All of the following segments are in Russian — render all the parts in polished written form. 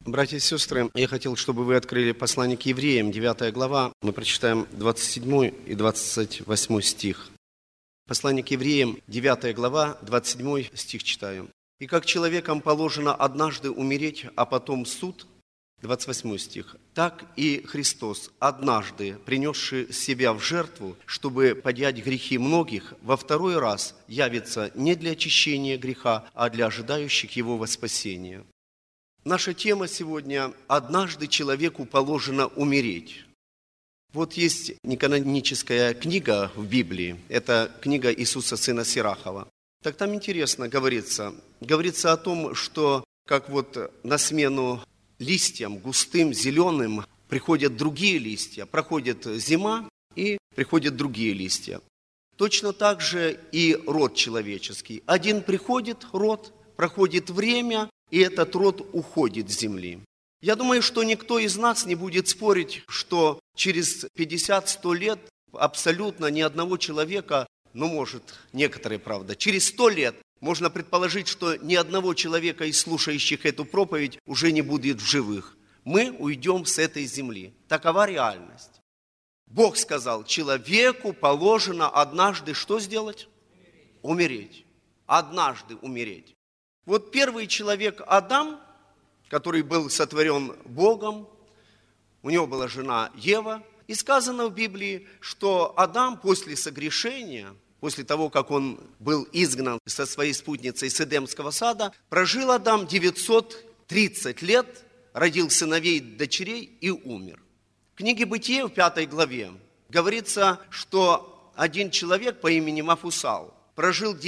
Братья и сестры, я хотел, чтобы вы открыли послание к евреям, 9 глава. Мы прочитаем 27 и 28 стих. Послание к евреям, 9 глава, 27 стих читаю. «И как человекам положено однажды умереть, а потом суд», 28 стих, «так и Христос, однажды принесший себя в жертву, чтобы поднять грехи многих, во второй раз явится не для очищения греха, а для ожидающих его во спасение». Наша тема сегодня «Однажды человеку положено умереть». Вот есть неканоническая книга в Библии, это книга Иисуса сына Сирахова. Так там интересно говорится о том, что как вот на смену листьям густым, зеленым приходят другие листья, проходит зима и приходят другие листья. Точно так же и род человеческий. Один приходит род, проходит время, и этот род уходит с земли. Я думаю, что никто из нас не будет спорить, что через 50-100 лет абсолютно ни одного человека, может, некоторые, правда, через 100 лет можно предположить, что ни одного человека из слушающих эту проповедь уже не будет в живых. Мы уйдем с этой земли. Такова реальность. Бог сказал, человеку положено однажды что сделать? Умереть. Однажды умереть. Вот первый человек Адам, который был сотворен Богом, у него была жена Ева, и сказано в Библии, что Адам после согрешения, после того, как он был изгнан со своей спутницей с Эдемского сада, прожил Адам 930 лет, родил сыновей и дочерей и умер. В книге Бытие в 5 главе говорится, что один человек по имени Мафусал прожил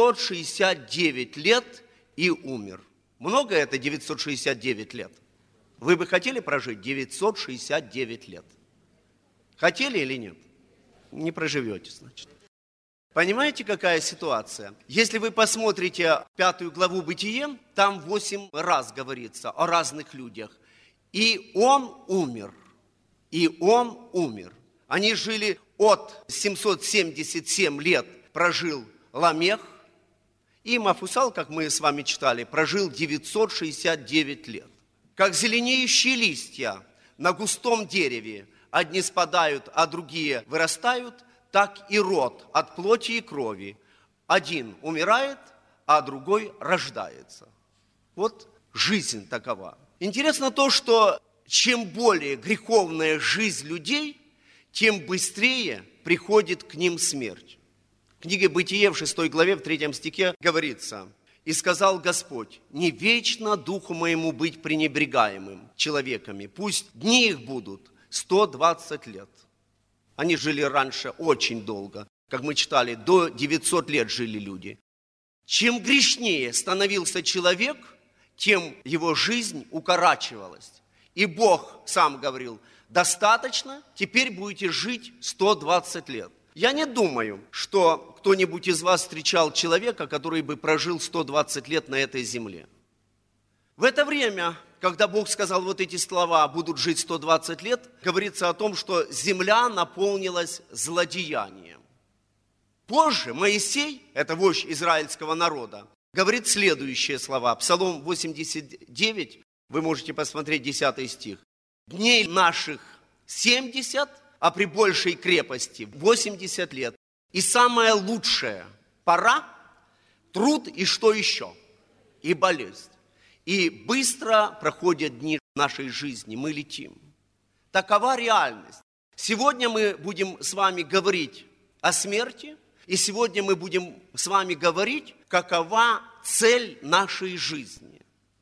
969 лет и умер. Много это 969 лет? Вы бы хотели прожить 969 лет? Хотели или нет? Не проживете, значит. Понимаете, какая ситуация? Если вы посмотрите 5 главу Бытие, там 8 раз говорится о разных людях. И он умер. И он умер. Они жили от 777 лет прожил Ламех, и Мафусал, как мы с вами читали, прожил 969 лет. Как зеленеющие листья на густом дереве, одни спадают, а другие вырастают, так и род от плоти и крови. Один умирает, а другой рождается. Вот жизнь такова. Интересно то, что чем более греховная жизнь людей, тем быстрее приходит к ним смерть. В книге Бытие в 6 главе, в 3 стихе говорится: «И сказал Господь, не вечно духу моему быть пренебрегаемым человеками, пусть дни их будут 120 лет». Они жили раньше очень долго, как мы читали, до 900 лет жили люди. Чем грешнее становился человек, тем его жизнь укорачивалась. И Бог сам говорил, достаточно, теперь будете жить 120 лет. Я не думаю, что кто-нибудь из вас встречал человека, который бы прожил 120 лет на этой земле. В это время, когда Бог сказал вот эти слова, будут жить 120 лет, говорится о том, что земля наполнилась злодеянием. Позже Моисей, это вождь израильского народа, говорит следующие слова. Псалом 89, вы можете посмотреть 10 стих. «Дней наших 70, а при большей крепости 80 лет. И самая лучшая пора – труд и что еще? И болезнь. И быстро проходят дни нашей жизни, мы летим». Такова реальность. Сегодня мы будем с вами говорить о смерти, и сегодня мы будем с вами говорить, какова цель нашей жизни.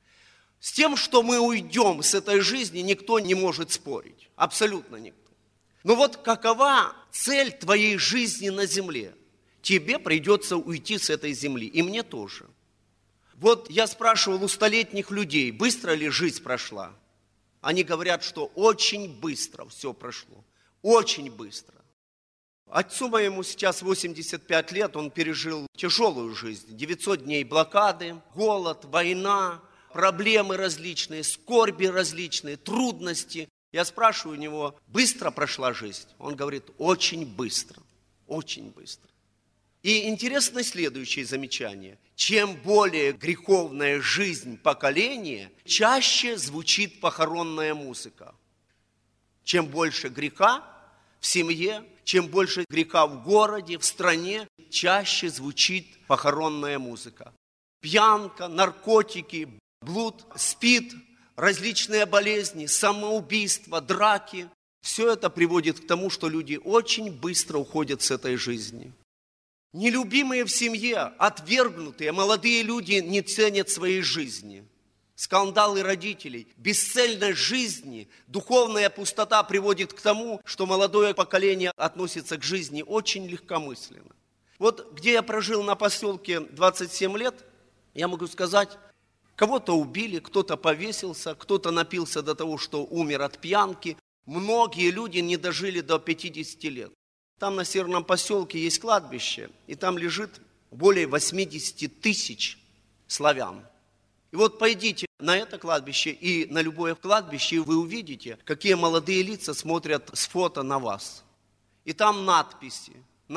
С тем, что мы уйдем с этой жизни, никто не может спорить. Абсолютно никто. Но вот какова цель твоей жизни на земле? Тебе придется уйти с этой земли, и мне тоже. Вот я спрашивал у столетних людей, быстро ли жизнь прошла? Они говорят, что очень быстро все прошло. Очень быстро. Отцу моему сейчас 85 лет, он пережил тяжелую жизнь. 900 дней блокады, голод, война, проблемы различные, скорби различные, трудности. Я спрашиваю у него, быстро прошла жизнь? Он говорит, очень быстро, очень быстро. И интересно следующее замечание. чем более греховная жизнь поколения, чаще звучит похоронная музыка. Чем больше греха в семье, чем больше греха в городе, в стране, чаще звучит похоронная музыка. Пьянка, наркотики, блуд, СПИД, различные болезни, самоубийства, драки. Все это приводит к тому, что люди очень быстро уходят с этой жизни. Нелюбимые в семье, отвергнутые, молодые люди не ценят своей жизни. Скандалы родителей, бесцельность жизни, духовная пустота приводит к тому, что молодое поколение относится к жизни очень легкомысленно. Вот где я прожил на поселке 27 лет, я могу сказать, кого-то убили, кто-то повесился, кто-то напился до того, что умер от пьянки. Многие люди не дожили до 50 лет. Там на северном поселке есть кладбище, и там лежит более 80 тысяч славян. И вот пойдите на это кладбище и на любое кладбище, и вы увидите, какие молодые лица смотрят с фото на вас. И там надписи.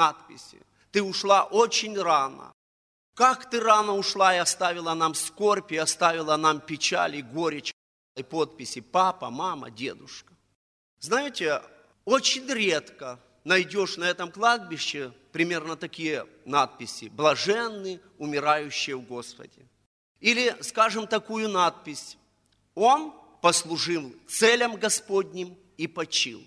Ты ушла очень рано. Как ты рано ушла и оставила нам скорбь, и оставила нам печаль и горечь, и подписи папа, мама, дедушка. Знаете, очень редко найдешь на этом кладбище примерно такие надписи: «Блаженны, умирающие в Господе». Или, скажем, такую надпись: «Он послужил целям Господним и почил».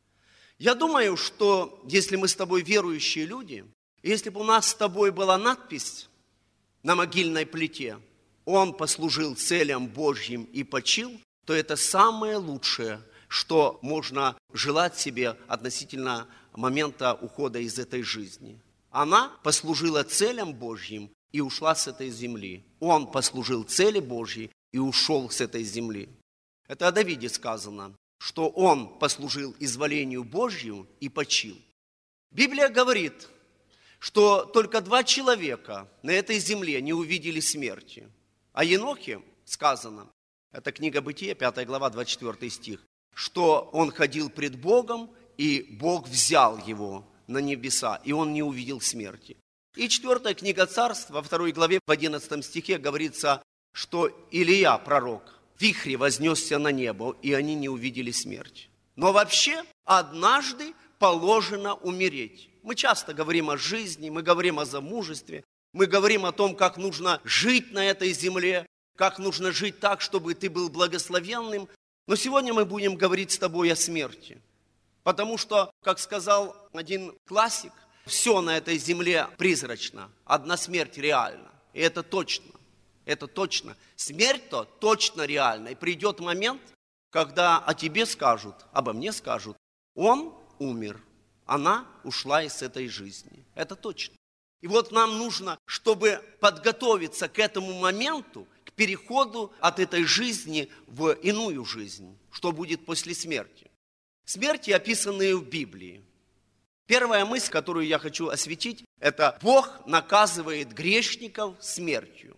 Я думаю, что если мы с тобой верующие люди, если бы у нас с тобой была надпись на могильной плите: «Он послужил целям Божьим и почил», то это самое лучшее, что можно желать себе относительно момента ухода из этой жизни. Она послужила целям Божьим и ушла с этой земли. Он послужил цели Божьей и ушел с этой земли. Это о Давиде сказано, что он послужил изволению Божью и почил. Библия говорит, что только 2 человека на этой земле не увидели смерти. О Енохе сказано, это книга Бытия, 5 глава, 24 стих, что он ходил пред Богом, и Бог взял его на небеса, и он не увидел смерти. И 4 книга Царств, во 2 главе, в 11 стихе говорится, что Илия, пророк, в вихре вознесся на небо, и они не увидели смерть. Но вообще однажды положено умереть. Мы часто говорим о жизни, мы говорим о замужестве, мы говорим о том, как нужно жить на этой земле, как нужно жить так, чтобы ты был благословенным. Но сегодня мы будем говорить с тобой о смерти. Потому что, как сказал один классик, все на этой земле призрачно, одна смерть реальна. И это точно, это точно. Смерть-то точно реальна. И придет момент, когда о тебе скажут, обо мне скажут: он умер, она ушла из этой жизни. Это точно. И вот нам нужно, чтобы подготовиться к этому моменту, к переходу от этой жизни в иную жизнь, что будет после смерти. Смерти, описанные в Библии. Первая мысль, которую я хочу осветить, это Бог наказывает грешников смертью.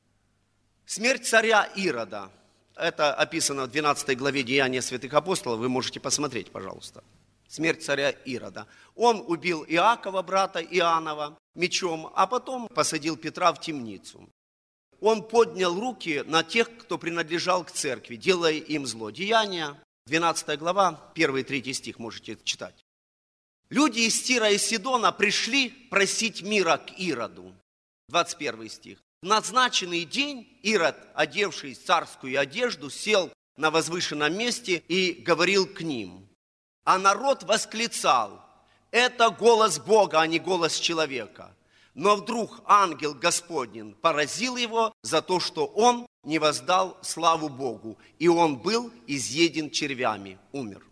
Смерть царя Ирода. Это описано в 12 главе Деяния святых апостолов. Вы можете посмотреть, пожалуйста. Смерть царя Ирода. Он убил Иакова, брата Иоаннова, мечом, а потом посадил Петра в темницу. Он поднял руки на тех, кто принадлежал к церкви, делая им зло. Деяния, 12 глава, 1-3 стих можете читать. Люди из Тира и Сидона пришли просить мира к Ироду. 21 стих. В назначенный день Ирод, одевший царскую одежду, сел на возвышенном месте и говорил к ним. А народ восклицал: это голос Бога, а не голос человека. Но вдруг ангел Господень поразил его за то, что он не воздал славу Богу, и он был изъеден червями, умер.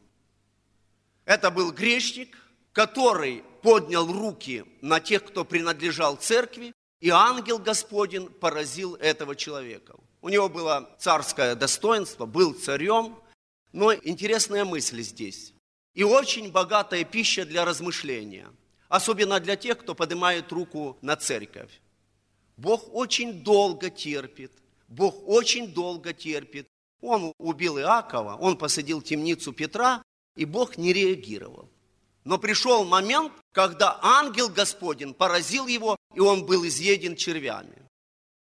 Это был грешник, который поднял руки на тех, кто принадлежал церкви, и ангел Господень поразил этого человека. У него было царское достоинство, был царем, но интересная мысль здесь. И очень богатая пища для размышления, особенно для тех, кто поднимает руку на церковь. Бог очень долго терпит, Бог очень долго терпит. Он убил Иакова, он посадил в темницу Петра, и Бог не реагировал. Но пришел момент, когда ангел Господень поразил его, и он был изъеден червями.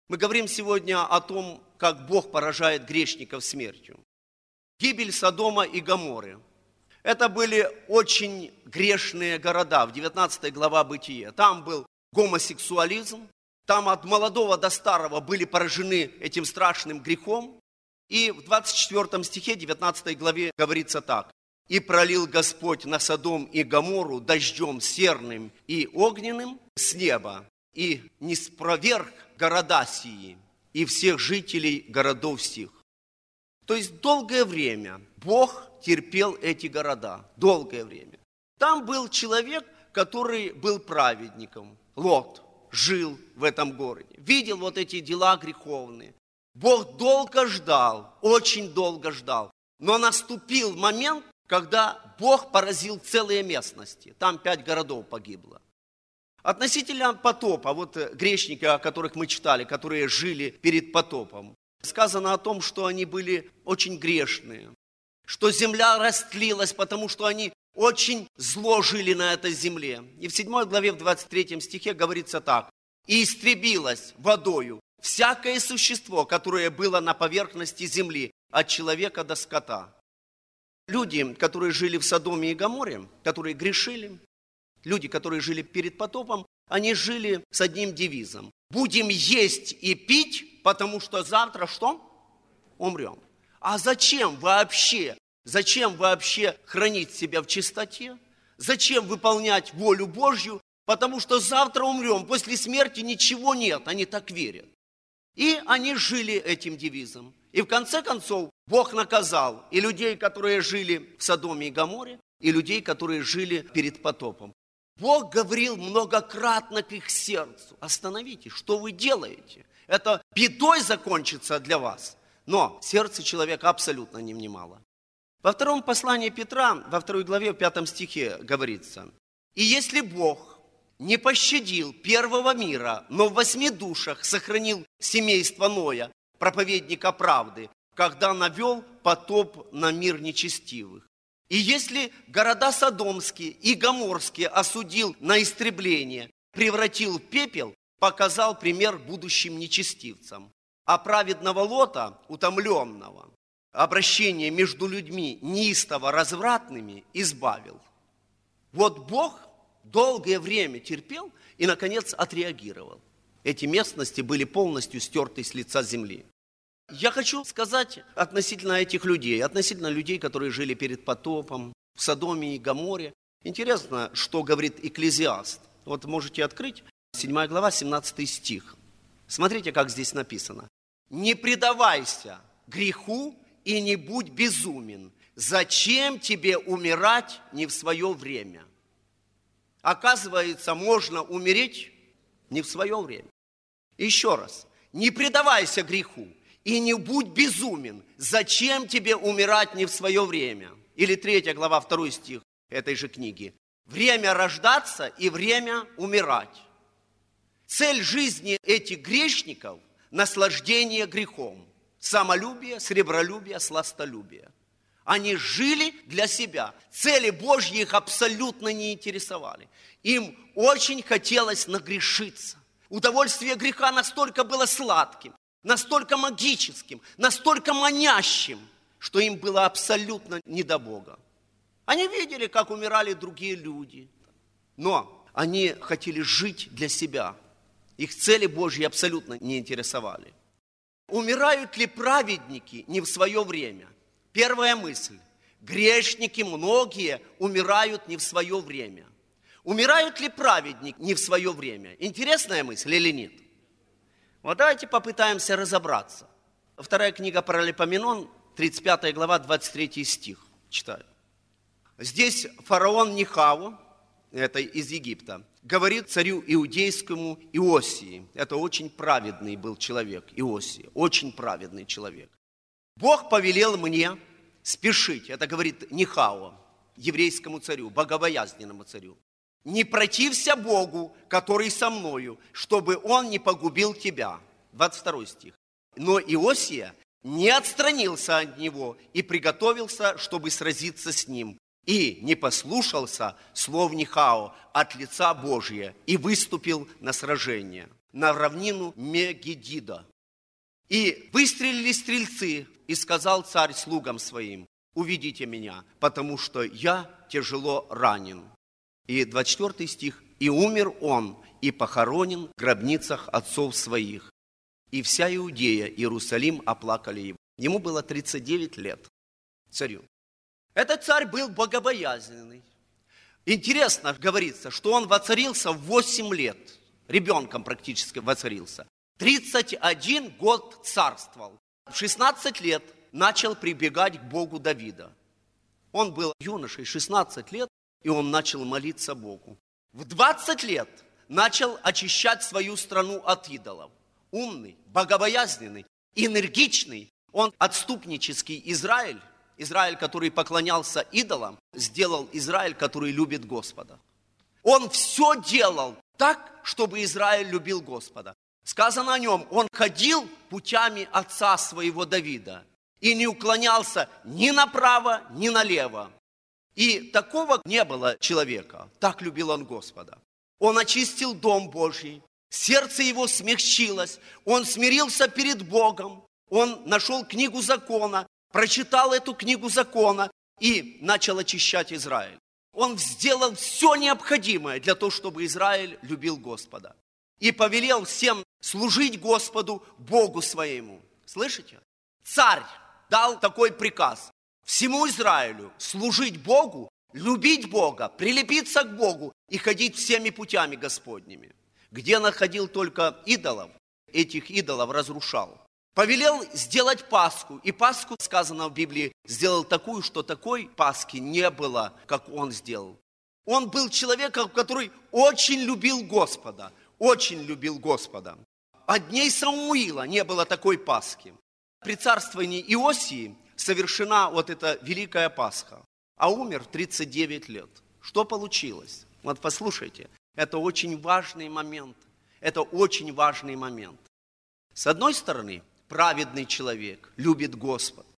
Мы говорим сегодня о том, как Бог поражает грешников смертью. Гибель Содома и Гоморры. Это были очень грешные города, в 19 глава Бытия. Там был гомосексуализм, там от молодого до старого были поражены этим страшным грехом. И в 24 стихе 19 главе говорится так. «И пролил Господь на Содом и Гоморру дождем серным и огненным с неба, и ниспроверг города сии, и всех жителей городов сих». То есть долгое время Бог терпел эти города, долгое время. Там был человек, который был праведником, Лот, жил в этом городе, видел вот эти дела греховные. Бог долго ждал, очень долго ждал, но наступил момент, когда Бог поразил целые местности. Там 5 городов погибло. Относительно потопа, вот грешники, о которых мы читали, которые жили перед потопом, сказано о том, что они были очень грешные, что земля растлилась, потому что они очень зло жили на этой земле. И в 7 главе, в 23 стихе говорится так. «И истребилось водою всякое существо, которое было на поверхности земли, от человека до скота». Люди, которые жили в Содоме и Гоморре, которые грешили, люди, которые жили перед потопом, они жили с одним девизом. Будем есть и пить, потому что завтра что? Умрем. А зачем вообще хранить себя в чистоте? Зачем выполнять волю Божью? Потому что завтра умрем, после смерти ничего нет, они так верят. И они жили этим девизом. И в конце концов Бог наказал и людей, которые жили в Содоме и Гоморре, и людей, которые жили перед потопом. Бог говорил многократно к их сердцу: остановитесь, что вы делаете? Это бедой закончится для вас. Но сердце человека абсолютно не внимало. Во втором послании Петра, во 2 главе, в 5 стихе говорится: «И если Бог не пощадил первого мира, но в 8 душах сохранил семейство Ноя, проповедника правды, когда навел потоп на мир нечестивых. И если города Содомские и Гоморские осудил на истребление, превратил в пепел, показал пример будущим нечестивцам. А праведного Лота, утомленного, обращение между людьми неистово развратными, избавил». Вот Бог долгое время терпел и, наконец, отреагировал. Эти местности были полностью стерты с лица земли. Я хочу сказать относительно этих людей, относительно людей, которые жили перед потопом, в Содоме и Гоморре. Интересно, что говорит Экклезиаст. Вот можете открыть 7 глава, 17 стих. Смотрите, как здесь написано. «Не предавайся греху и не будь безумен. Зачем тебе умирать не в свое время?» Оказывается, можно умереть не в свое время. Еще раз. Не предавайся греху и не будь безумен. Зачем тебе умирать не в свое время? Или 3 глава, 2 стих этой же книги. Время рождаться и время умирать. Цель жизни этих грешников – наслаждение грехом. Самолюбие, сребролюбие, сластолюбие. Они жили для себя. Цели Божьи их абсолютно не интересовали. Им очень хотелось нагрешиться. Удовольствие греха настолько было сладким, настолько магическим, настолько манящим, что им было абсолютно не до Бога. Они видели, как умирали другие люди, но они хотели жить для себя. Их цели Божьи абсолютно не интересовали. Умирают ли праведники не в свое время? Первая мысль. Грешники многие умирают не в свое время. Умирают ли праведники не в свое время? Интересная мысль или нет? Вот давайте попытаемся разобраться. 2 книга Паралипоменон, 35 глава, 23 стих. Читаю. Здесь фараон Нихау, это из Египта, говорит царю иудейскому Иосии. Это очень праведный был человек, Иосия, очень праведный человек. Бог повелел мне спешить, это говорит Нихао, еврейскому царю, богобоязненному царю. Не протився Богу, который со мною, чтобы он не погубил тебя. 22 стих. Но Иосия не отстранился от него и приготовился, чтобы сразиться с ним. И не послушался слов Нихао от лица Божия и выступил на сражение. на равнину Мегиддо. И выстрелили стрельцы, и сказал царь слугам своим: уведите меня, потому что я тяжело ранен. И 24 стих. И умер он, и похоронен в гробницах отцов своих. И вся Иудея, Иерусалим оплакали его. Ему было 39 лет, царю. Этот царь был богобоязненный. Интересно говорится, что он воцарился в 8 лет. Ребенком практически воцарился. 31 год царствовал. В 16 лет начал прибегать к Богу Давида. Он был юношей, 16 лет, и он начал молиться Богу. В 20 лет начал очищать свою страну от идолов. Умный, богобоязненный, энергичный. Он отступнический Израиль, который поклонялся идолам, сделал Израиль, который любит Господа. Он все делал так, чтобы Израиль любил Господа. Сказано о нем: он ходил путями отца своего Давида и не уклонялся ни направо, ни налево. И такого не было человека. Так любил он Господа. Он очистил дом Божий, сердце его смягчилось, он смирился перед Богом, он нашел книгу закона, прочитал эту книгу закона и начал очищать Израиль. Он сделал все необходимое для того, чтобы Израиль любил Господа. И повелел всем служить Господу, Богу своему. Слышите? Царь дал такой приказ: всему Израилю служить Богу, любить Бога, прилепиться к Богу и ходить всеми путями Господними. Где находил только идолов, этих идолов разрушал. Повелел сделать Пасху, и Пасху, сказано в Библии, сделал такую, что такой Пасхи не было, как он сделал. Он был человеком, который очень любил Господа, очень любил Господа. От дней Самуила не было такой Пасхи. При царствовании Иосии совершена вот эта великая Пасха, а умер в 39 лет. Что получилось? Вот послушайте, это очень важный момент. Это очень важный момент. С одной стороны, праведный человек любит Господа.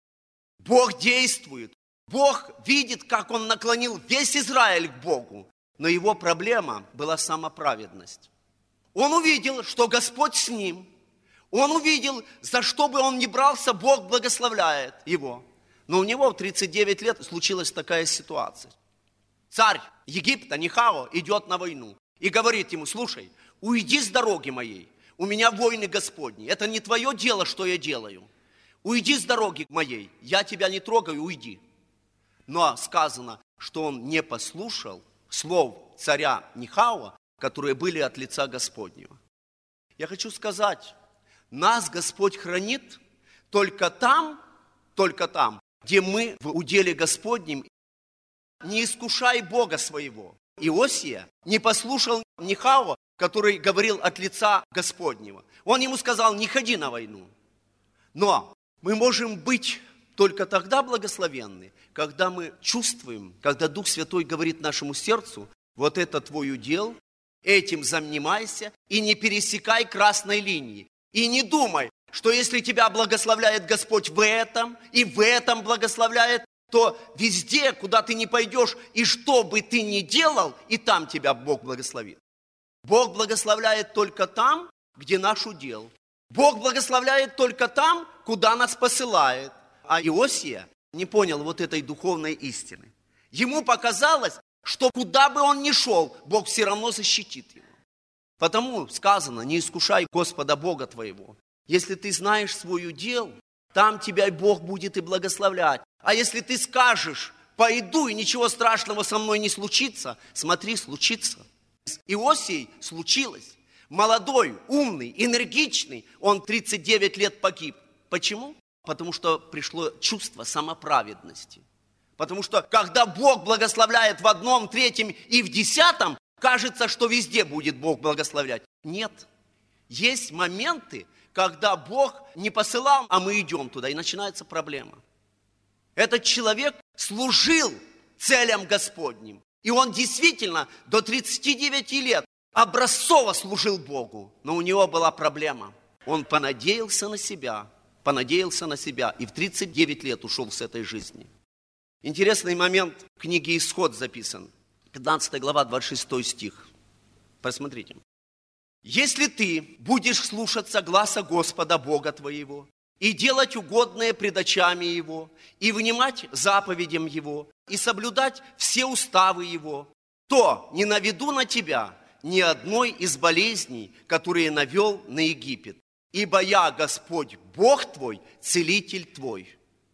Бог действует. Бог видит, как он наклонил весь Израиль к Богу. Но его проблема была самоправедность. Он увидел, что Господь с ним. Он увидел, за что бы он ни брался, Бог благословляет его. Но у него в 39 лет случилась такая ситуация. Царь Египта, Нехао, идет на войну и говорит ему: слушай, уйди с дороги моей, у меня войны Господни, это не твое дело, что я делаю. Уйди с дороги моей, я тебя не трогаю, уйди. Но сказано, что он не послушал слов царя Нехао, которые были от лица Господнего. Я хочу сказать, нас Господь хранит только там, где мы в уделе Господнем. Не искушай Бога своего. Иосия не послушал Нехао, который говорил от лица Господнего. Он ему сказал: не ходи на войну. Но мы можем быть только тогда благословенны, когда мы чувствуем, когда Дух Святой говорит нашему сердцу: вот это твой удел, этим занимайся и не пересекай красной линии. И не думай, что если тебя благословляет Господь в этом и в этом благословляет, то везде, куда ты не пойдешь, и что бы ты ни делал, и там тебя Бог благословит. Бог благословляет только там, где наш удел. Бог благословляет только там, куда нас посылает. А Иосия не понял вот этой духовной истины. Ему показалось, что куда бы он ни шел, Бог все равно защитит его. Потому сказано: не искушай Господа Бога твоего. Если ты знаешь свой удел, там тебя Бог будет и благословлять. А если ты скажешь: пойду, и ничего страшного со мной не случится, смотри, случится. С Иосией случилось. Молодой, умный, энергичный, он 39 лет погиб. Почему? Потому что пришло чувство самоправедности. Потому что когда Бог благословляет в 1, 3 и в 10, кажется, что везде будет Бог благословлять. Нет. Есть моменты, когда Бог не посылал, а мы идем туда, и начинается проблема. Этот человек служил целям Господним. И он действительно до 39 лет образцово служил Богу. Но у него была проблема. Он понадеялся на себя, и в 39 лет ушел с этой жизни. Интересный момент в книге «Исход» записан. 15 глава, 26 стих. Посмотрите. Если ты будешь слушаться гласа Господа Бога твоего и делать угодное пред очами Его, и внимать заповедям Его, и соблюдать все уставы Его, то не наведу на тебя ни одной из болезней, которые навел на Египет. Ибо я, Господь, Бог твой, целитель твой.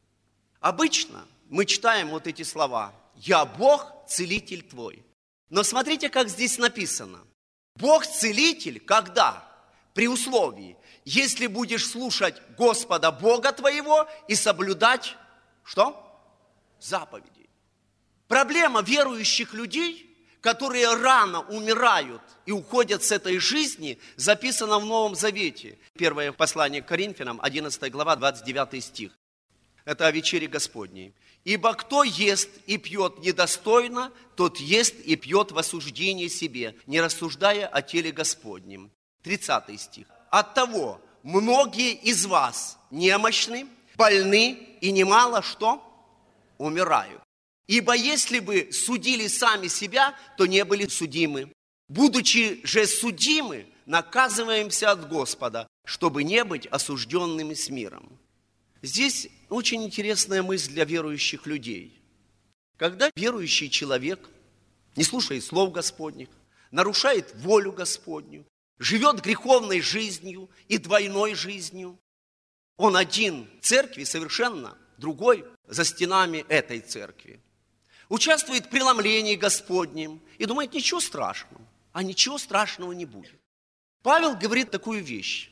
Обычно мы читаем вот эти слова. Я Бог, целитель твой. Но смотрите, как здесь написано. Бог целитель, когда? При условии, если будешь слушать Господа Бога твоего и соблюдать, что? Заповеди. Проблема верующих людей, которые рано умирают и уходят с этой жизни, записана в Новом Завете. Первое послание к Коринфянам, 11 глава, 29 стих. Это о вечере Господней. «Ибо кто ест и пьет недостойно, тот ест и пьет в осуждение себе, не рассуждая о теле Господнем». 30 стих. «Оттого многие из вас немощны, больны и немало что? Умирают. Ибо если бы судили сами себя, то не были судимы. Будучи же судимы, наказываемся от Господа, чтобы не быть осужденными с миром». Здесь очень интересная мысль для верующих людей. Когда верующий человек не слушает слов Господних, нарушает волю Господню, живет греховной жизнью и двойной жизнью, он один в церкви, совершенно другой за стенами этой церкви. Участвует в преломлении Господнем и думает, ничего страшного, а ничего страшного не будет. Павел говорит такую вещь.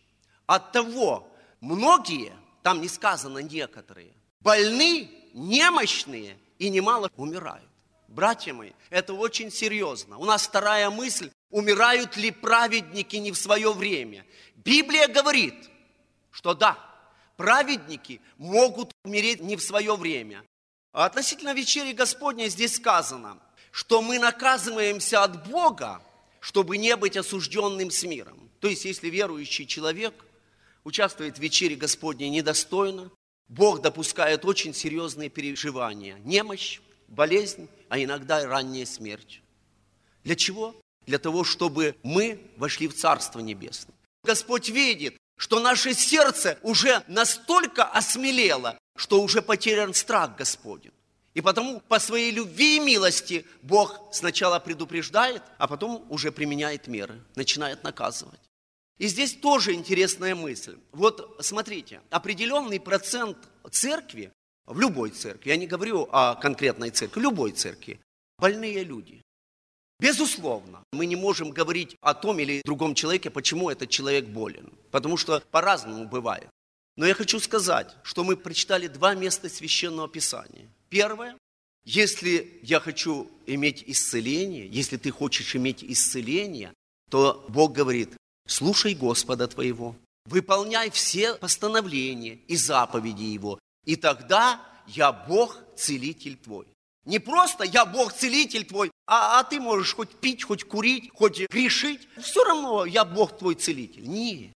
Оттого многие, там не сказано некоторые, больны, немощные и немало умирают. Братья мои, это очень серьезно. У нас вторая мысль, умирают ли праведники не в свое время? Библия говорит, что да, праведники могут умереть не в свое время. А относительно вечери Господней здесь сказано, что мы наказываемся от Бога, чтобы не быть осужденным с миром. То есть, если верующий человек участвует в вечере Господней недостойно, Бог допускает очень серьезные переживания. Немощь, болезнь, а иногда и ранняя смерть. Для чего? Для того, чтобы мы вошли в Царство Небесное. Господь видит, что наше сердце уже настолько осмелело, что уже потерян страх Господень. И потому по своей любви и милости Бог сначала предупреждает, а потом уже применяет меры, начинает наказывать. И здесь тоже интересная мысль. Вот смотрите, определенный процент церкви, в любой церкви, я не говорю о конкретной церкви, в любой церкви, больные люди. Безусловно, мы не можем говорить о том или другом человеке, почему этот человек болен, потому что по-разному бывает. Но я хочу сказать, что мы прочитали два места Священного Писания. Первое, если я хочу иметь исцеление, если ты хочешь иметь исцеление, то Бог говорит, слушай Господа твоего, выполняй все постановления и заповеди Его, и тогда я Бог, целитель твой. Не просто я Бог, целитель твой, а ты можешь хоть пить, хоть курить, хоть грешить, все равно я Бог твой целитель. Нет,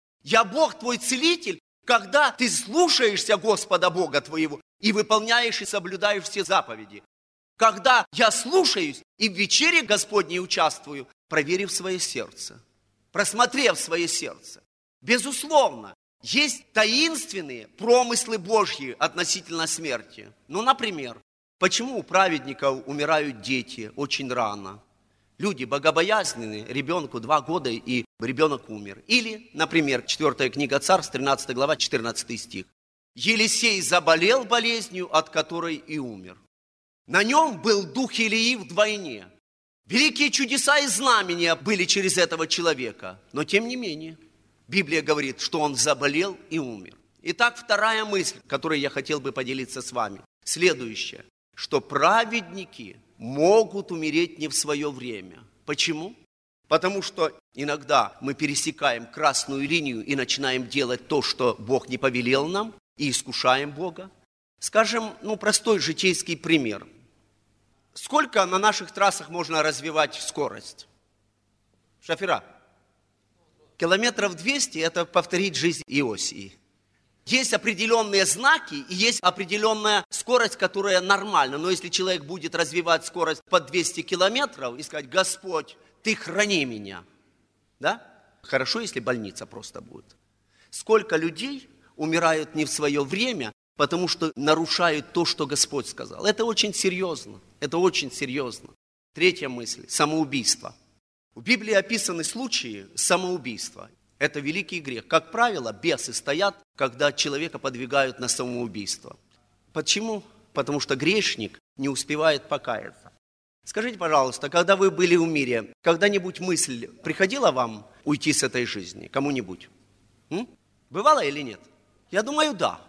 я Бог твой целитель, когда ты слушаешься Господа Бога твоего и выполняешь и соблюдаешь все заповеди. Когда я слушаюсь и в вечере Господней участвую, проверив свое сердце, просмотрев свое сердце. Безусловно, есть таинственные промыслы Божьи относительно смерти. Ну, например, почему у праведников умирают дети очень рано? Люди богобоязненные, ребенку 2 года, и ребенок умер. Или, например, 4 книга Царств, 13 глава, 14 стих. Елисей заболел болезнью, от которой и умер. На нем был дух Илии вдвойне. Великие чудеса и знамения были через этого человека. Но тем не менее, Библия говорит, что он заболел и умер. Итак, вторая мысль, которой я хотел бы поделиться с вами. Следующая, что праведники могут умереть не в свое время. Почему? Потому что иногда мы пересекаем красную линию и начинаем делать то, что Бог не повелел нам, и искушаем Бога. Скажем, простой житейский пример. Сколько на наших трассах можно развивать скорость? Шофера? Километров 200 – это повторить жизнь Иосии. Есть определенные знаки и есть определенная скорость, которая нормальна. Но если человек будет развивать скорость под 200 километров и сказать, Господь, Ты храни меня, да? Хорошо, если больница просто будет. Сколько людей умирают не в свое время, потому что нарушают то, что Господь сказал. Это очень серьезно. Это очень серьезно. Третья мысль – самоубийство. В Библии описаны случаи самоубийства. Это великий грех. Как правило, бесы стоят, когда человека подвигают на самоубийство. Почему? Потому что грешник не успевает покаяться. Скажите, пожалуйста, когда вы были в мире, когда-нибудь мысль приходила вам уйти с этой жизни? Кому-нибудь? Бывало или нет? Я думаю, да.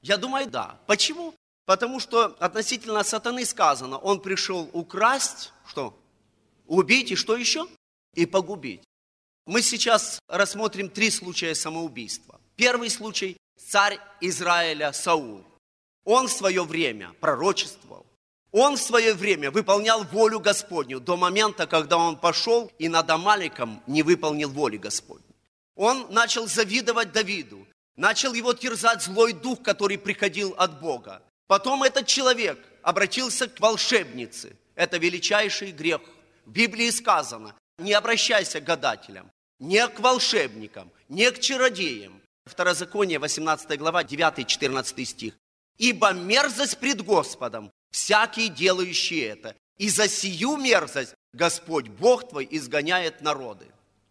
Почему? Потому что относительно сатаны сказано, он пришел украсть, что? Убить и что еще? И погубить. Мы сейчас рассмотрим 3 случая самоубийства. Первый случай – царь Израиля Саул. Он в свое время пророчествовал. Он в свое время выполнял волю Господню до момента, когда он пошел и над Амаликом не выполнил воли Господней. Он начал завидовать Давиду, начал его терзать злой дух, который приходил от Бога. Потом этот человек обратился к волшебнице. Это величайший грех. В Библии сказано, не обращайся к гадателям, не к волшебникам, не к чародеям. Второзаконие, 18 глава, 9-14 стих. «Ибо мерзость пред Господом всякий, делающий это, и за сию мерзость Господь Бог твой изгоняет народы».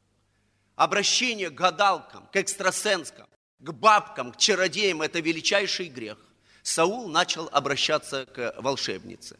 Обращение к гадалкам, к экстрасенсам, к бабкам, к чародеям – это величайший грех. Саул начал обращаться к волшебнице.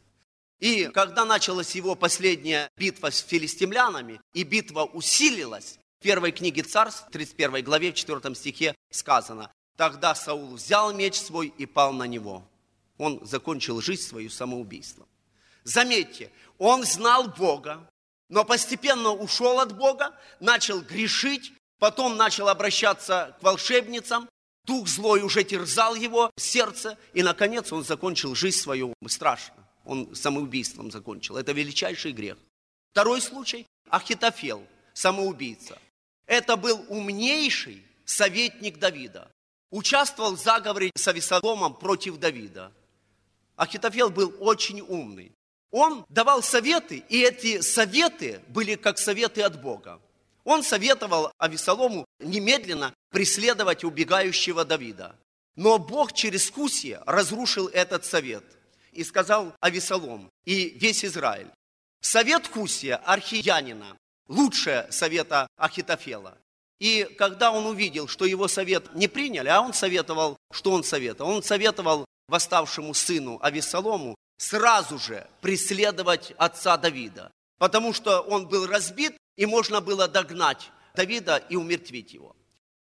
И когда началась его последняя битва с филистимлянами, и битва усилилась, в первой книге Царств, 31 главе, в 4 стихе сказано, «Тогда Саул взял меч свой и пал на него». Он закончил жизнь свою самоубийством. Заметьте, он знал Бога, но постепенно ушел от Бога, начал грешить, потом начал обращаться к волшебницам, дух злой уже терзал его сердце, и, наконец, он закончил жизнь свою страшно. Он самоубийством закончил. Это величайший грех. Второй случай – Ахитофел, самоубийца. Это был умнейший советник Давида. Участвовал в заговоре с Авессаломом против Давида. Ахитофел был очень умный. Он давал советы, и эти советы были как советы от Бога. Он советовал Авессалому немедленно преследовать убегающего Давида. Но Бог через Кусия разрушил этот совет. И сказал Авессалом и весь Израиль: совет Кусия, архиянина, лучше совета Ахитофела. И когда он увидел, что его совет не приняли, а он советовал, что он советовал? Он советовал восставшему сыну Авессалому сразу же преследовать отца Давида, потому что он был разбит, и можно было догнать Давида и умертвить его.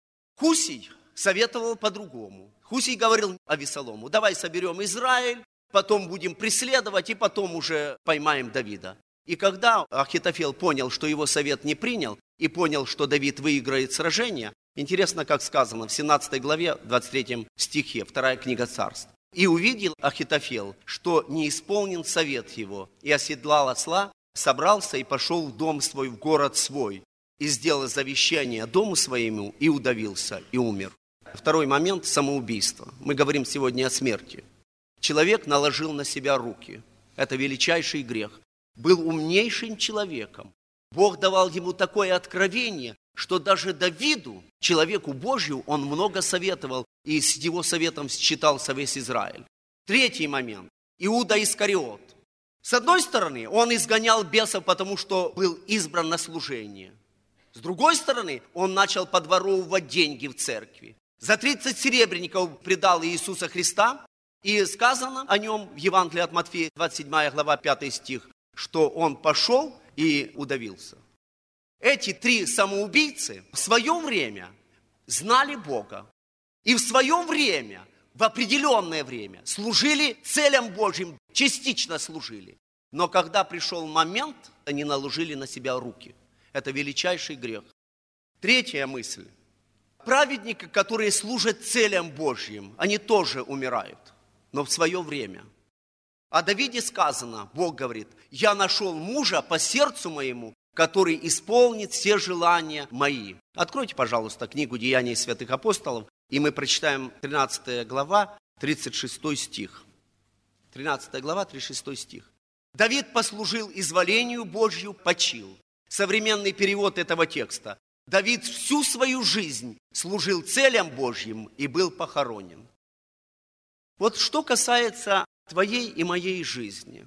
Кусий советовал по-другому. Кусий говорил Авессалому: давай соберем Израиль, потом будем преследовать, и потом уже поймаем Давида. И когда Ахитофел понял, что его совет не принял, и понял, что Давид выиграет сражение, интересно, как сказано в 17 главе, 23 стихе, 2 книга Царств. «И увидел Ахитофел, что не исполнен совет его, и оседлал осла, собрался и пошел в дом свой, в город свой, и сделал завещание дому своему, и удавился, и умер». Второй момент – самоубийство. Мы говорим сегодня о смерти. Человек наложил на себя руки. Это величайший грех. Был умнейшим человеком. Бог давал ему такое откровение, что даже Давиду, человеку Божью, он много советовал, и с его советом считался весь Израиль. Третий момент. Иуда Искариот. С одной стороны, он изгонял бесов, потому что был избран на служение. С другой стороны, он начал подворовывать деньги в церкви. За 30 серебряников предал Иисуса Христа, и сказано о нем в Евангелии от Матфея, 27 глава, 5 стих, что он пошел и удавился. Эти 3 самоубийцы в свое время знали Бога. И в свое время, в определенное время, служили целям Божьим, частично служили. Но когда пришел момент, они наложили на себя руки. Это величайший грех. Третья мысль. Праведники, которые служат целям Божьим, они тоже умирают, но в свое время. О Давиде сказано, Бог говорит: «Я нашел мужа по сердцу моему, который исполнит все желания мои». Откройте, пожалуйста, книгу «Деяний святых апостолов», и мы прочитаем 13 глава, 36 стих. 13 глава, 36 стих. «Давид послужил изволению Божью, почил». Современный перевод этого текста. Давид всю свою жизнь служил целям Божьим и был похоронен. Вот что касается твоей и моей жизни.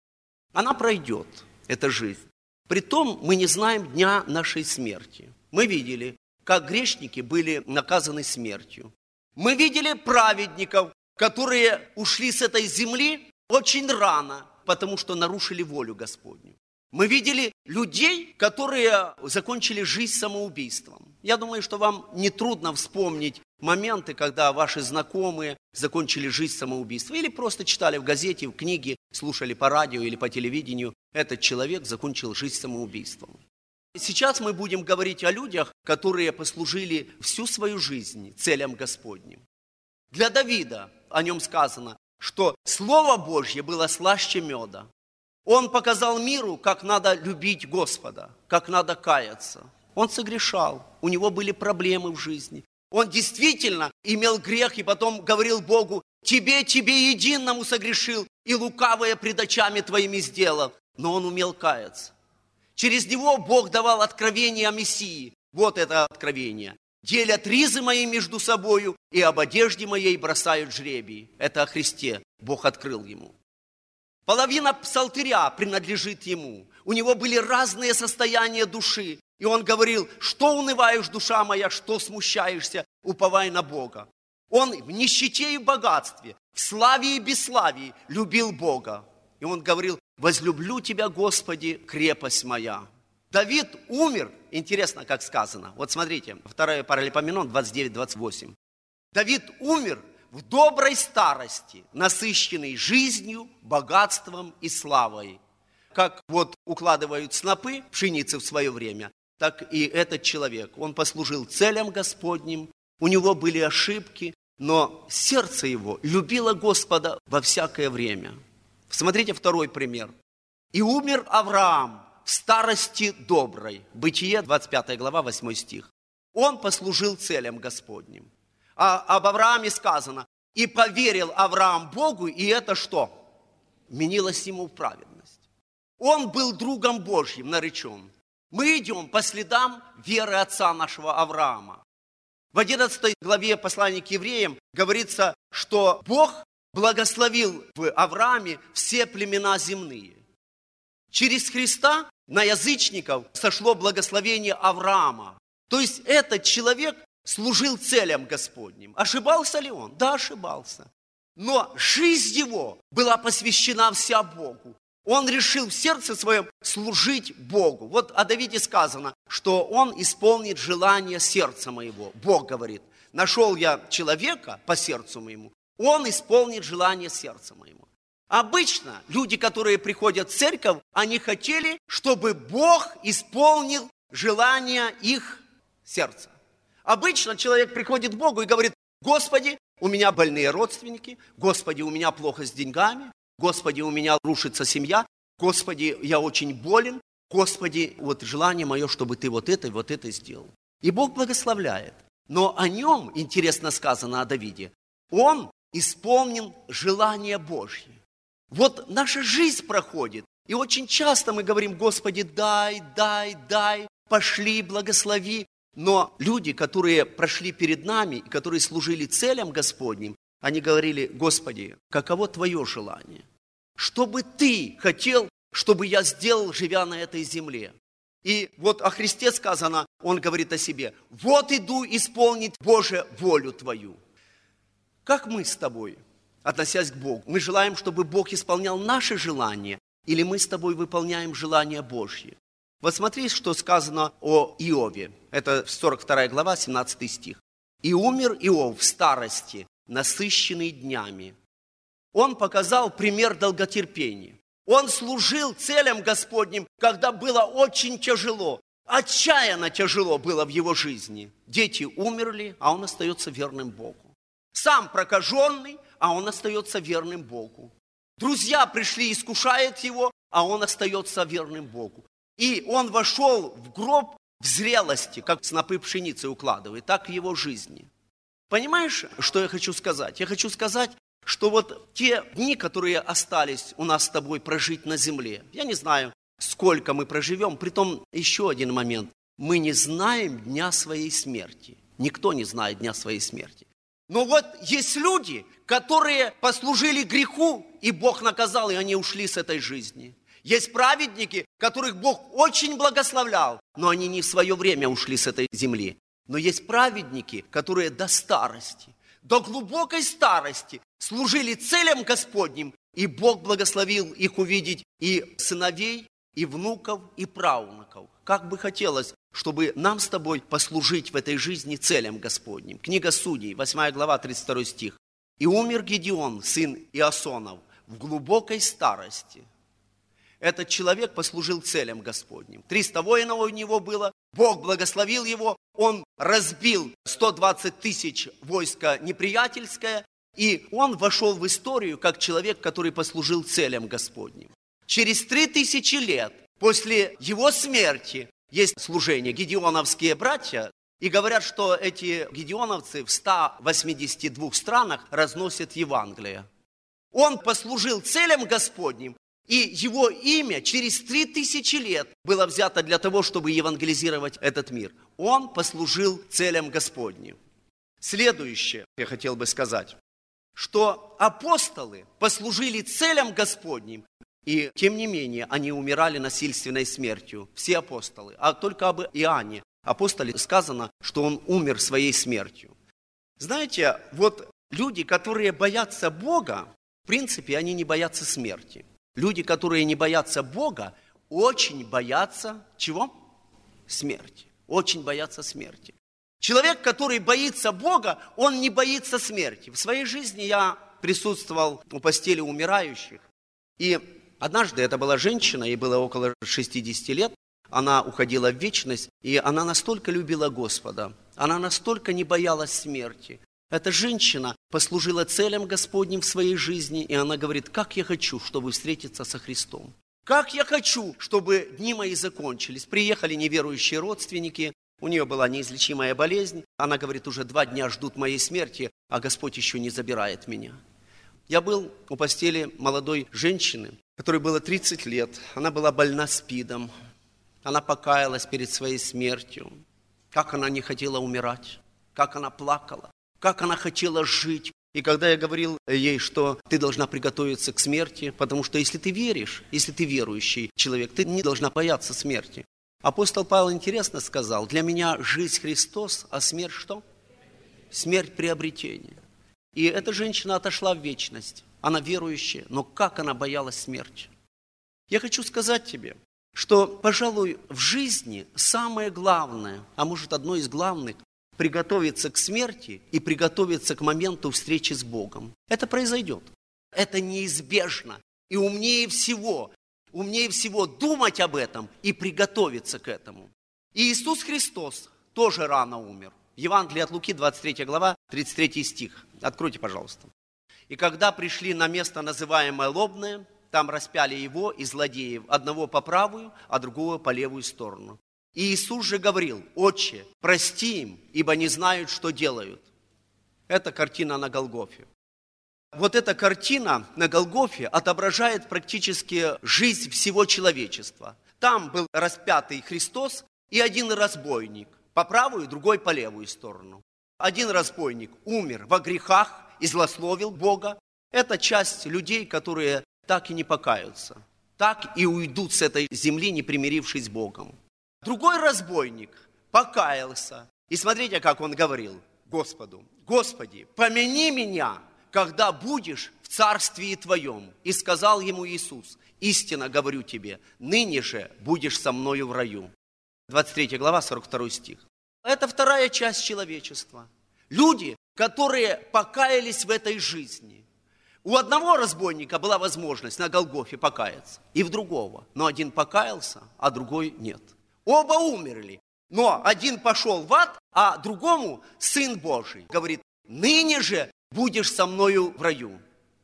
Она пройдет, эта жизнь. Притом мы не знаем дня нашей смерти. Мы видели, как грешники были наказаны смертью. Мы видели праведников, которые ушли с этой земли очень рано, потому что нарушили волю Господню. Мы видели людей, которые закончили жизнь самоубийством. Я думаю, что вам нетрудно вспомнить моменты, когда ваши знакомые закончили жизнь самоубийством. Или просто читали в газете, в книге, слушали по радио или по телевидению. Этот человек закончил жизнь самоубийством. Сейчас мы будем говорить о людях, которые послужили всю свою жизнь целям Господним. Для Давида, о нем сказано, что Слово Божье было слаще меда. Он показал миру, как надо любить Господа, как надо каяться. Он согрешал, у него были проблемы в жизни. Он действительно имел грех и потом говорил Богу: тебе единому согрешил, и лукавое пред очами твоими сделал. Но он умел каяться. Через него Бог давал откровение о Мессии. Вот это откровение. Делят ризы мои между собою, и об одежде моей бросают жребий. Это о Христе Бог открыл ему. Половина псалтыря принадлежит ему. У него были разные состояния души. И он говорил: что унываешь, душа моя, что смущаешься, уповай на Бога. Он в нищете и в богатстве, в славе и бесславии любил Бога. И он говорил: возлюблю тебя, Господи, крепость моя. Давид умер, интересно, как сказано. Вот смотрите, 2 Паралипоменон 29-28. Давид умер в доброй старости, насыщенный жизнью, богатством и славой. Как вот укладывают снопы пшеницы в свое время, так и этот человек. Он послужил целям Господним, у него были ошибки, но сердце его любило Господа во всякое время. Смотрите второй пример. «И умер Авраам в старости доброй». Бытие, 25 глава, 8 стих. Он послужил целям Господним. А об Аврааме сказано: «И поверил Авраам Богу, и это что? Менилось ему в праведность». Он был другом Божьим наречен. Мы идем по следам веры отца нашего Авраама. В 11 главе послания к евреям говорится, что Бог благословил в Аврааме все племена земные. Через Христа на язычников сошло благословение Авраама. То есть этот человек служил целям Господним. Ошибался ли он? Да, ошибался. Но жизнь его была посвящена вся Богу. Он решил в сердце своем служить Богу. Вот о Давиде сказано, что он исполнит желание сердца моего. Бог говорит: нашел я человека по сердцу моему, он исполнит желание сердца моему. Обычно люди, которые приходят в церковь, они хотели, чтобы Бог исполнил желание их сердца. Обычно человек приходит к Богу и говорит: Господи, у меня больные родственники, Господи, у меня плохо с деньгами, Господи, у меня рушится семья, Господи, я очень болен, Господи, вот желание мое, чтобы Ты вот это сделал. И Бог благословляет. Но о нем, интересно сказано о Давиде, он исполнил желание Божье. Вот наша жизнь проходит, и очень часто мы говорим: Господи, дай, пошли, благослови. Но люди, которые прошли перед нами, которые служили целям Господним, они говорили: Господи, каково Твое желание? Что бы Ты хотел, чтобы я сделал, живя на этой земле? И вот о Христе сказано, Он говорит о себе: вот иду исполнить, Боже, волю Твою. Как мы с тобой, относясь к Богу? Мы желаем, чтобы Бог исполнял наши желания, или мы с тобой выполняем желания Божьи? Вот смотри, что сказано о Иове. Это 42 глава, 17 стих. «И умер Иов в старости, насыщенный днями». Он показал пример долготерпения. Он служил целям Господним, когда было очень тяжело. Отчаянно тяжело было в его жизни. Дети умерли, а он остается верным Богу. Сам прокаженный, а он остается верным Богу. Друзья пришли, искушают его, а он остается верным Богу. И он вошел в гроб в зрелости, как снопы пшеницы укладывает, так в его жизни. Понимаешь, что я хочу сказать? Я хочу сказать, что вот те дни, которые остались у нас с тобой прожить на земле, я не знаю, сколько мы проживем, притом еще один момент. мы не знаем дня своей смерти. Никто не знает дня своей смерти. Но вот есть люди, которые послужили греху, и Бог наказал, и они ушли с этой жизни. Есть праведники, которых Бог очень благословлял, но они не в свое время ушли с этой земли. Но есть праведники, которые до старости, до глубокой старости служили целям Господним, и Бог благословил их увидеть и сыновей, и внуков, и правнуков. Как бы хотелось, чтобы нам с тобой послужить в этой жизни целям Господним. Книга Судей, 8 глава, 32 стих. «И умер Гедеон, сын Иосонов, в глубокой старости». Этот человек послужил целям Господним. 300 воинов у него было, Бог благословил его, он разбил 120 тысяч войска неприятельское, и он вошел в историю как человек, который послужил целям Господним. Через 3000 лет после его смерти есть служение, гедеоновские братья, и говорят, что эти гедеоновцы в 182 странах разносят Евангелие. Он послужил целям Господним, и его имя через 3000 лет было взято для того, чтобы евангелизировать этот мир. Он послужил целям Господним. Следующее, я хотел бы сказать, что апостолы послужили целям Господним, и тем не менее они умирали насильственной смертью, все апостолы. А только об Иоанне, апостоле, сказано, что он умер своей смертью. Знаете, вот люди, которые боятся Бога, в принципе, они не боятся смерти. Люди, которые не боятся Бога, очень боятся чего? Смерти. Очень боятся смерти. Человек, который боится Бога, он не боится смерти. В своей жизни я присутствовал у постели умирающих. И однажды это была женщина, ей было около 60 лет. Она уходила в вечность, и она настолько любила Господа. Она настолько не боялась смерти. Эта женщина послужила целям Господним в своей жизни, и она говорит: как я хочу, чтобы встретиться со Христом. Как я хочу, чтобы дни мои закончились. Приехали неверующие родственники, у нее была неизлечимая болезнь. Она говорит: уже 2 дня ждут моей смерти, а Господь еще не забирает меня. Я был у постели молодой женщины, которой было 30 лет. Она была больна СПИДом. Она покаялась перед своей смертью. Как она не хотела умирать, как она плакала. Как она хотела жить. И когда я говорил ей, что ты должна приготовиться к смерти, потому что если ты веришь, если ты верующий человек, ты не должна бояться смерти. Апостол Павел интересно сказал: для меня жизнь Христос, а смерть что? Смерть приобретение. И эта женщина отошла в вечность. Она верующая, но как она боялась смерти. Я хочу сказать тебе, что, пожалуй, в жизни самое главное, а может одно из главных, приготовиться к смерти и приготовиться к моменту встречи с Богом. Это произойдет. Это неизбежно. И умнее всего думать об этом и приготовиться к этому. И Иисус Христос тоже рано умер. Евангелие от Луки, 23 глава, 33 стих. Откройте, пожалуйста. «И когда пришли на место, называемое Лобное, там распяли его и злодеев, одного по правую, а другого по левую сторону. И Иисус же говорил: Отче, прости им, ибо не знают, что делают». Это картина на Голгофе. Вот эта картина на Голгофе отображает практически жизнь всего человечества. Там был распятый Христос и один разбойник, по правую, другой по левую сторону. Один разбойник умер во грехах и злословил Бога. Это часть людей, которые так и не покаются, так и уйдут с этой земли, не примирившись с Богом. Другой разбойник покаялся. И смотрите, как он говорил Господу: «Господи, помяни меня, когда будешь в царствии Твоем». И сказал ему Иисус: «Истинно говорю тебе, ныне же будешь со мною в раю». 23 глава, 42 стих. Это вторая часть человечества. Люди, которые покаялись в этой жизни. У одного разбойника была возможность на Голгофе покаяться, и в другого. Но один покаялся, а другой нет. Оба умерли, но один пошел в ад, а другому Сын Божий говорит: «Ныне же будешь со мною в раю».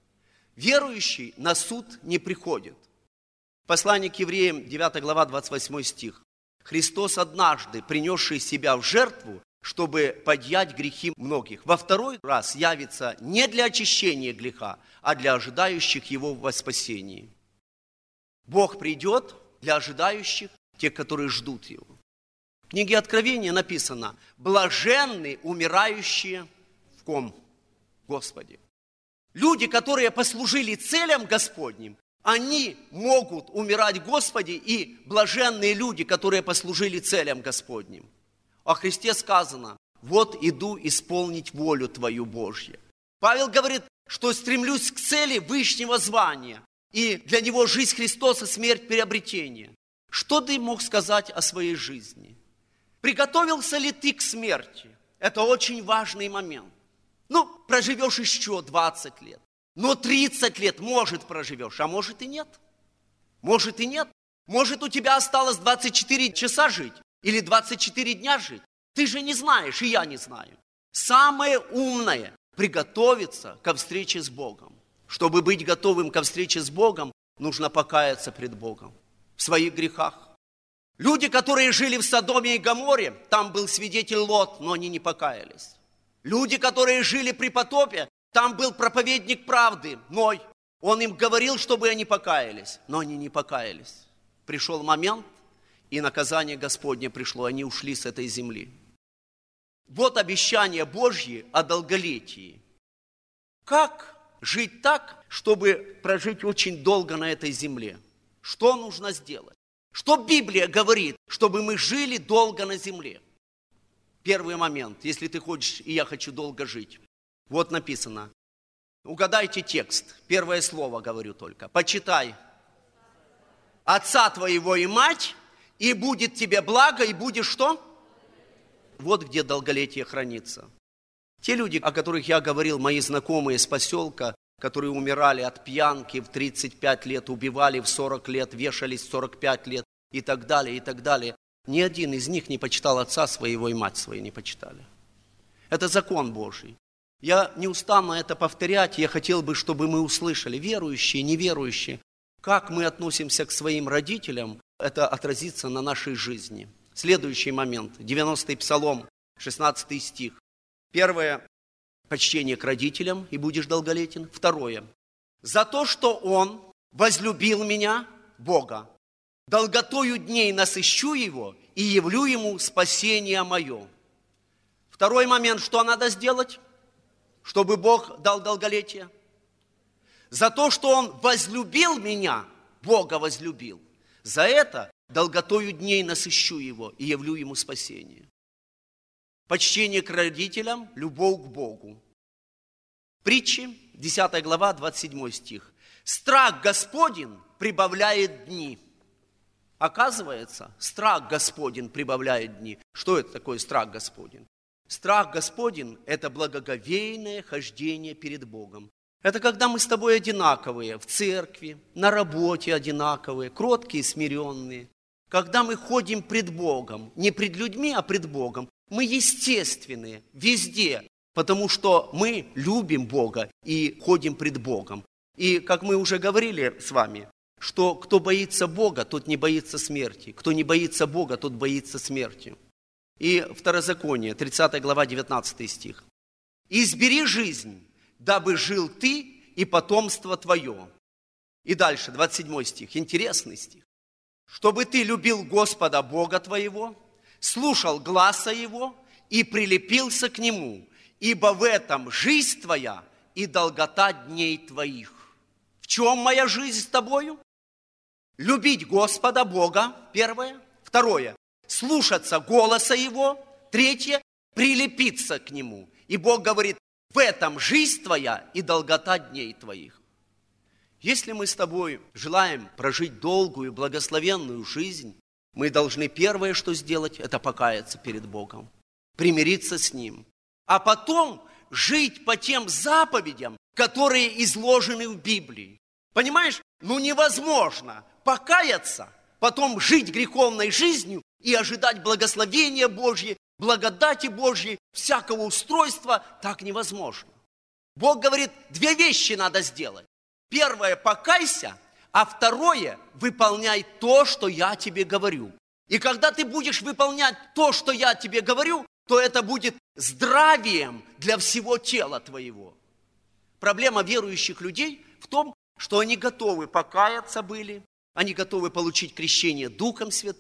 Верующий на суд не приходит. Послание к евреям, 9 глава, 28 стих. «Христос, однажды принесший себя в жертву, чтобы подъять грехи многих, во второй раз явится не для очищения греха, а для ожидающих Его во спасении». Бог придет для ожидающих, тех, которые ждут Его. В книге Откровения написано: блаженны умирающие в ком? Господи. Люди, которые послужили целям Господним, они могут умирать в Господе, и блаженные люди, которые послужили целям Господним. О Христе сказано: вот иду исполнить волю Твою, Божью. Павел говорит, что стремлюсь к цели вышнего звания, и для него жизнь Христоса, смерть приобретение. Что ты мог сказать о своей жизни? Приготовился ли ты к смерти? Это очень важный момент. Проживешь еще 20 лет. Но 30 лет, может, проживешь, а может и нет. Может и нет. Может, у тебя осталось 24 часа жить или 24 дня жить. Ты же не знаешь, и я не знаю. Самое умное – приготовиться ко встрече с Богом. Чтобы быть готовым ко встрече с Богом, нужно покаяться пред Богом в своих грехах. Люди, которые жили в Содоме и Гоморе, там был свидетель Лот, но они не покаялись. Люди, которые жили при потопе, там был проповедник правды, Ной. Он им говорил, чтобы они покаялись, но они не покаялись. Пришел момент, и наказание Господне пришло, они ушли с этой земли. Вот обещание Божье о долголетии. Как жить так, чтобы прожить очень долго на этой земле? Что нужно сделать? Что Библия говорит, чтобы мы жили долго на земле? Первый момент, если ты хочешь, и я хочу долго жить. Вот написано. Угадайте текст. Первое слово говорю только. Почитай отца твоего и мать, и будет тебе благо, и будешь что? Вот где долголетие хранится. Те люди, о которых я говорил, мои знакомые с поселка, которые умирали от пьянки в 35 лет, убивали в 40 лет, вешались в 45 лет и так далее, и так далее. Ни один из них не почитал отца своего и мать свою не почитали. Это закон Божий. Я не устану это повторять, я хотел бы, чтобы мы услышали, верующие, неверующие, как мы относимся к своим родителям, это отразится на нашей жизни. Следующий момент, 90-й Псалом, 16 стих. Первое, почтение к родителям, и будешь долголетен. Второе, за то, что Он возлюбил меня, Бога, долготою дней насыщу Его и явлю Ему спасение мое. Второй момент, что надо сделать, чтобы Бог дал долголетие? За то, что Он возлюбил меня, Бога возлюбил, за это долготою дней насыщу Его и явлю Ему спасение. Почтение к родителям, любовь к Богу. Притчи, 10 глава, 27 стих. Страх Господень прибавляет дни. Оказывается, страх Господень прибавляет дни. Что это такое страх Господень? Страх Господень – это благоговейное хождение перед Богом. Это когда мы с тобой одинаковые в церкви, на работе одинаковые, кроткие, смиренные. Когда мы ходим пред Богом, не пред людьми, а пред Богом, мы естественные везде, потому что мы любим Бога и ходим пред Богом. И как мы уже говорили с вами, что кто боится Бога, тот не боится смерти. Кто не боится Бога, тот боится смерти. И Второзаконие, 30 глава, 19 стих. «Избери жизнь, дабы жил ты и потомство твое». И дальше, 27 стих, интересный стих. «Чтобы ты любил Господа Бога твоего, слушал гласа Его и прилепился к Нему, ибо в этом жизнь твоя и долгота дней твоих». В чем моя жизнь с тобою? Любить Господа Бога, первое. Второе, слушаться голоса Его. Третье, прилепиться к Нему. И Бог говорит, в этом жизнь твоя и долгота дней твоих. Если мы с тобой желаем прожить долгую, благословенную жизнь, мы должны первое, что сделать, это покаяться перед Богом, примириться с Ним, а потом жить по тем заповедям, которые изложены в Библии. Понимаешь? Невозможно покаяться, потом жить греховной жизнью и ожидать благословения Божьей, благодати Божьей, всякого устройства, так невозможно. Бог говорит, две вещи надо сделать. Первое, покайся, а второе, выполняй то, что я тебе говорю. И когда ты будешь выполнять то, что я тебе говорю, то это будет здравием для всего тела твоего. Проблема верующих людей в том, что они готовы покаяться были, они готовы получить крещение Духом Святым,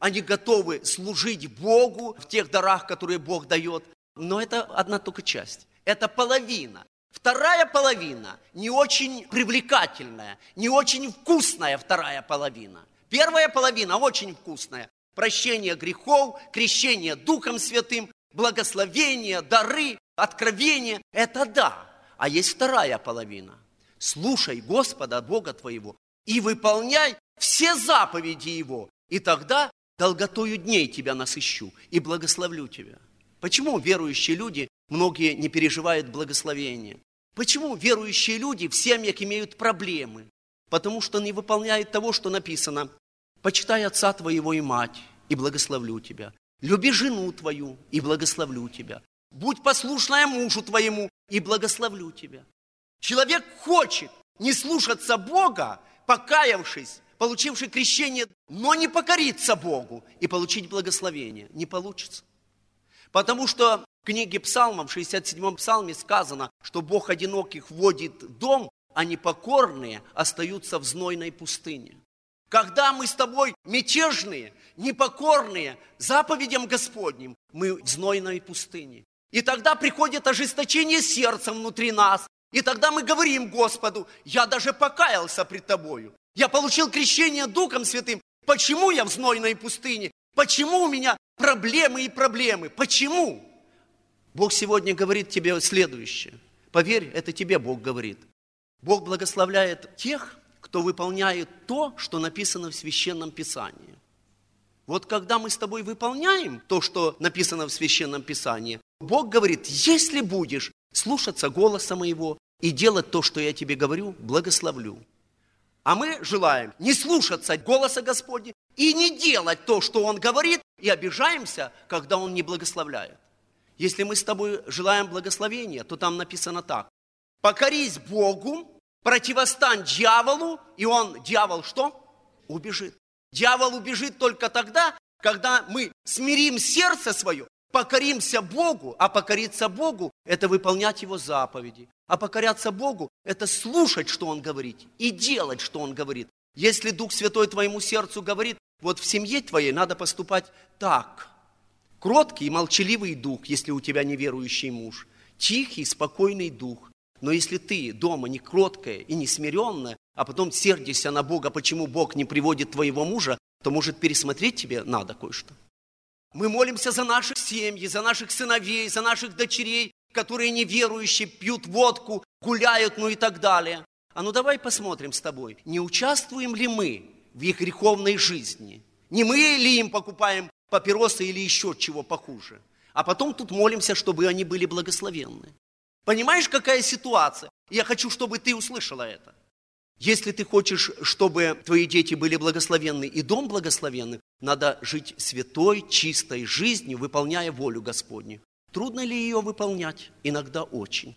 Они готовы служить Богу в тех дарах, которые Бог дает. Но это одна только часть. Это половина. Вторая половина не очень привлекательная, не очень вкусная вторая половина. Первая половина очень вкусная. Прощение грехов, крещение Духом Святым, благословение, дары, откровение. Это да. А есть вторая половина. Слушай Господа, Бога твоего, и выполняй все заповеди Его. И тогда долготою дней тебя насыщу и благословлю тебя. Почему верующие люди, многие не переживают благословения? Почему верующие люди в семьях имеют проблемы? Потому что не выполняют того, что написано. Почитай отца твоего и мать, и благословлю тебя. Люби жену твою, и благословлю тебя. Будь послушная мужу твоему, и благословлю тебя. Человек хочет не слушаться Бога, покаявшись, получивший крещение, но не покориться Богу и получить благословение. Не получится. Потому что в книге Псалмов, в 67-м псалме сказано, что Бог одиноких вводит в дом, а непокорные остаются в знойной пустыне. Когда мы с тобой мятежные, непокорные заповедям Господним, мы в знойной пустыне. И тогда приходит ожесточение сердца внутри нас. И тогда мы говорим Господу: я даже покаялся пред Тобою. Я получил крещение Духом Святым. Почему я в знойной пустыне? Почему у меня проблемы и проблемы? Почему? Бог сегодня говорит тебе следующее. Поверь, это тебе Бог говорит. Бог благословляет тех, кто выполняет то, что написано в Священном Писании. Вот когда мы с тобой выполняем то, что написано в Священном Писании, Бог говорит: если будешь слушаться голоса моего и делать то, что я тебе говорю, благословлю. А мы желаем не слушаться голоса Господня и не делать то, что Он говорит, и обижаемся, когда Он не благословляет. Если мы с тобой желаем благословения, то там написано так: покорись Богу, противостань дьяволу, и дьявол что? Убежит. Дьявол убежит только тогда, когда мы смирим сердце свое, покоримся Богу, а покориться Богу – это выполнять Его заповеди. А покоряться Богу – это слушать, что Он говорит, и делать, что Он говорит. Если Дух Святой твоему сердцу говорит: вот в семье твоей надо поступать так. Кроткий и молчаливый дух, если у тебя неверующий муж. Тихий, спокойный дух. Но если ты дома не кроткая и не смиренная, а потом сердишься на Бога, почему Бог не приводит твоего мужа, то, может, пересмотреть тебе надо кое-что. Мы молимся за наши семьи, за наших сыновей, за наших дочерей, которые неверующие, пьют водку, гуляют, и так далее. А ну давай посмотрим с тобой, не участвуем ли мы в их греховной жизни? Не мы ли им покупаем папиросы или еще чего похуже? А потом тут молимся, чтобы они были благословенны. Понимаешь, какая ситуация? Я хочу, чтобы ты услышала это. Если ты хочешь, чтобы твои дети были благословенны и дом благословенный, надо жить святой, чистой жизнью, выполняя волю Господню. Трудно ли ее выполнять? Иногда очень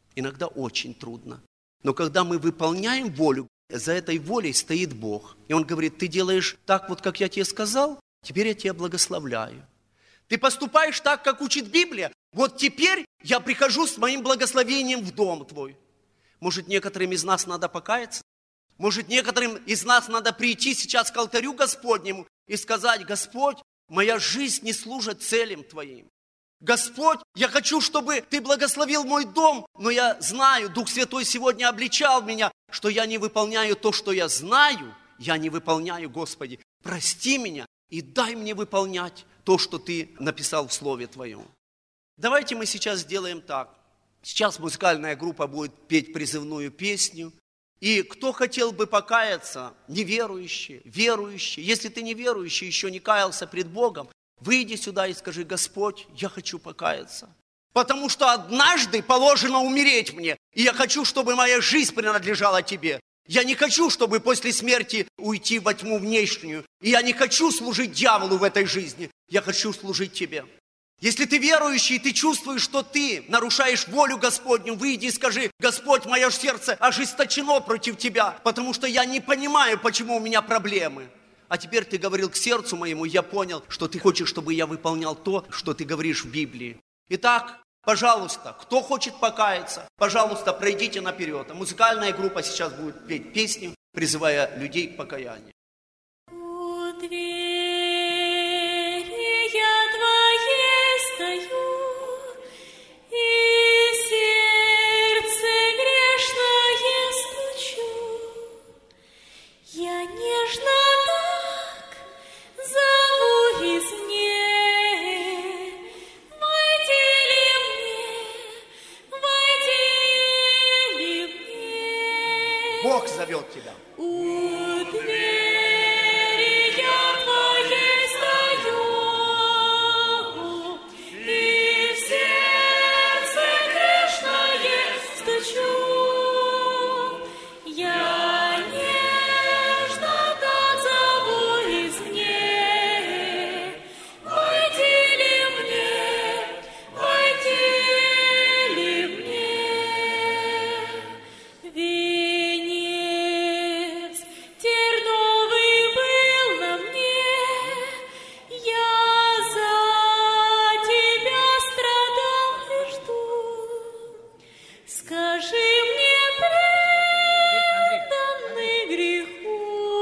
трудно. Но когда мы выполняем волю, за этой волей стоит Бог. И Он говорит: ты делаешь так, вот как я тебе сказал, теперь я тебя благословляю. Ты поступаешь так, как учит Библия, вот теперь я прихожу с моим благословением в дом твой. Может, некоторым из нас надо покаяться? Может, некоторым из нас надо прийти сейчас к алтарю Господнему и сказать: Господь, моя жизнь не служит целям Твоим. Господь, я хочу, чтобы Ты благословил мой дом, но я знаю, Дух Святой сегодня обличал меня, что я не выполняю то, что я знаю, я не выполняю, Господи. Прости меня и дай мне выполнять то, что Ты написал в Слове Твоем. Давайте мы сейчас сделаем так. Сейчас музыкальная группа будет петь призывную песню. И кто хотел бы покаяться, неверующие, верующие, если ты неверующий, еще не каялся пред Богом, выйди сюда и скажи: Господь, я хочу покаяться. Потому что однажды положено умереть мне, и я хочу, чтобы моя жизнь принадлежала Тебе. Я не хочу, чтобы после смерти уйти во тьму внешнюю. И я не хочу служить дьяволу в этой жизни. Я хочу служить Тебе. Если ты верующий, ты чувствуешь, что ты нарушаешь волю Господню, выйди и скажи: Господь, мое сердце ожесточено против Тебя, потому что я не понимаю, почему у меня проблемы. А теперь Ты говорил к сердцу моему, я понял, что Ты хочешь, чтобы я выполнял то, что Ты говоришь в Библии. Итак, пожалуйста, кто хочет покаяться, пожалуйста, пройдите наперед. А музыкальная группа сейчас будет петь песню, призывая людей к покаянию. Я нежно так зову извне. Войди ли мне, войди ли мне? Бог зовет тебя. У двери я твоей стою, и в сердце грешное стучу. Я нежно так зову извне. Войди ли мне, войди ли мне? Венец терновый был на мне, я за тебя страдал и жду. Скажи мне, преданный греху,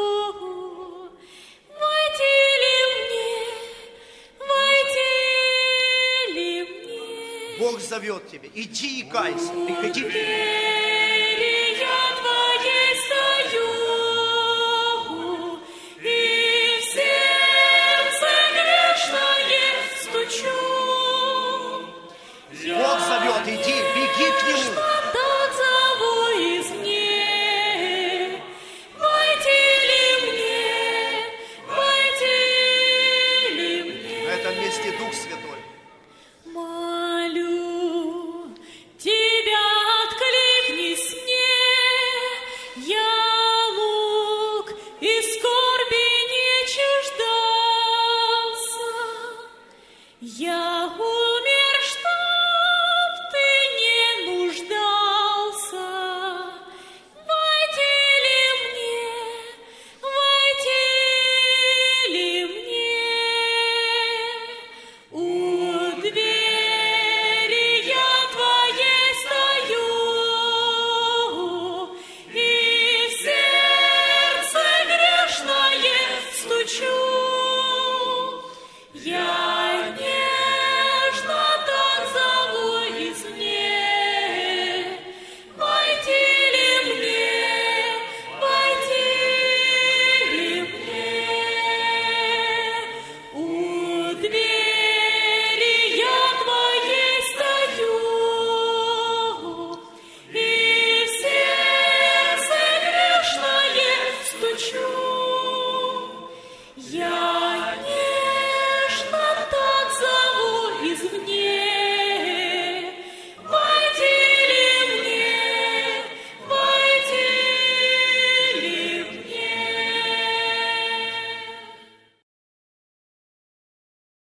войди ли мне, войди ли мне? Бог зовет тебя. Иди и кайся. Приходи к нему.